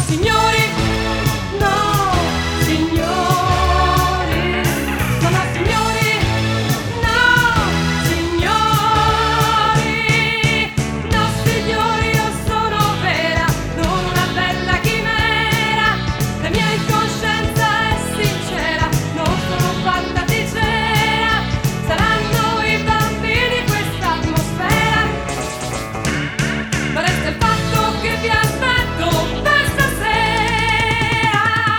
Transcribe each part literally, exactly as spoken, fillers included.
signori, no, signori, no, no, signori, no, signori, no, signori, io sono vera, non una bella chimera, la mia incoscienza è sincera, non sono fatta di cera, saranno i bambini questa atmosfera, ma resta il fatto che vi aspetto per stasera.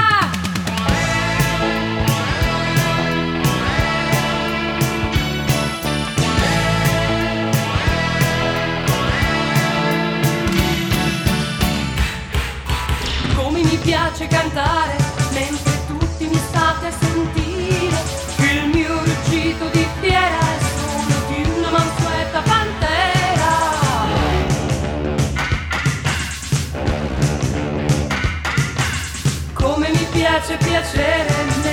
Come mi piace cantare mentre tutti mi state a sentire, il mio ruggito di fiera è solo di una mansueta pantera. Come mi piace piacere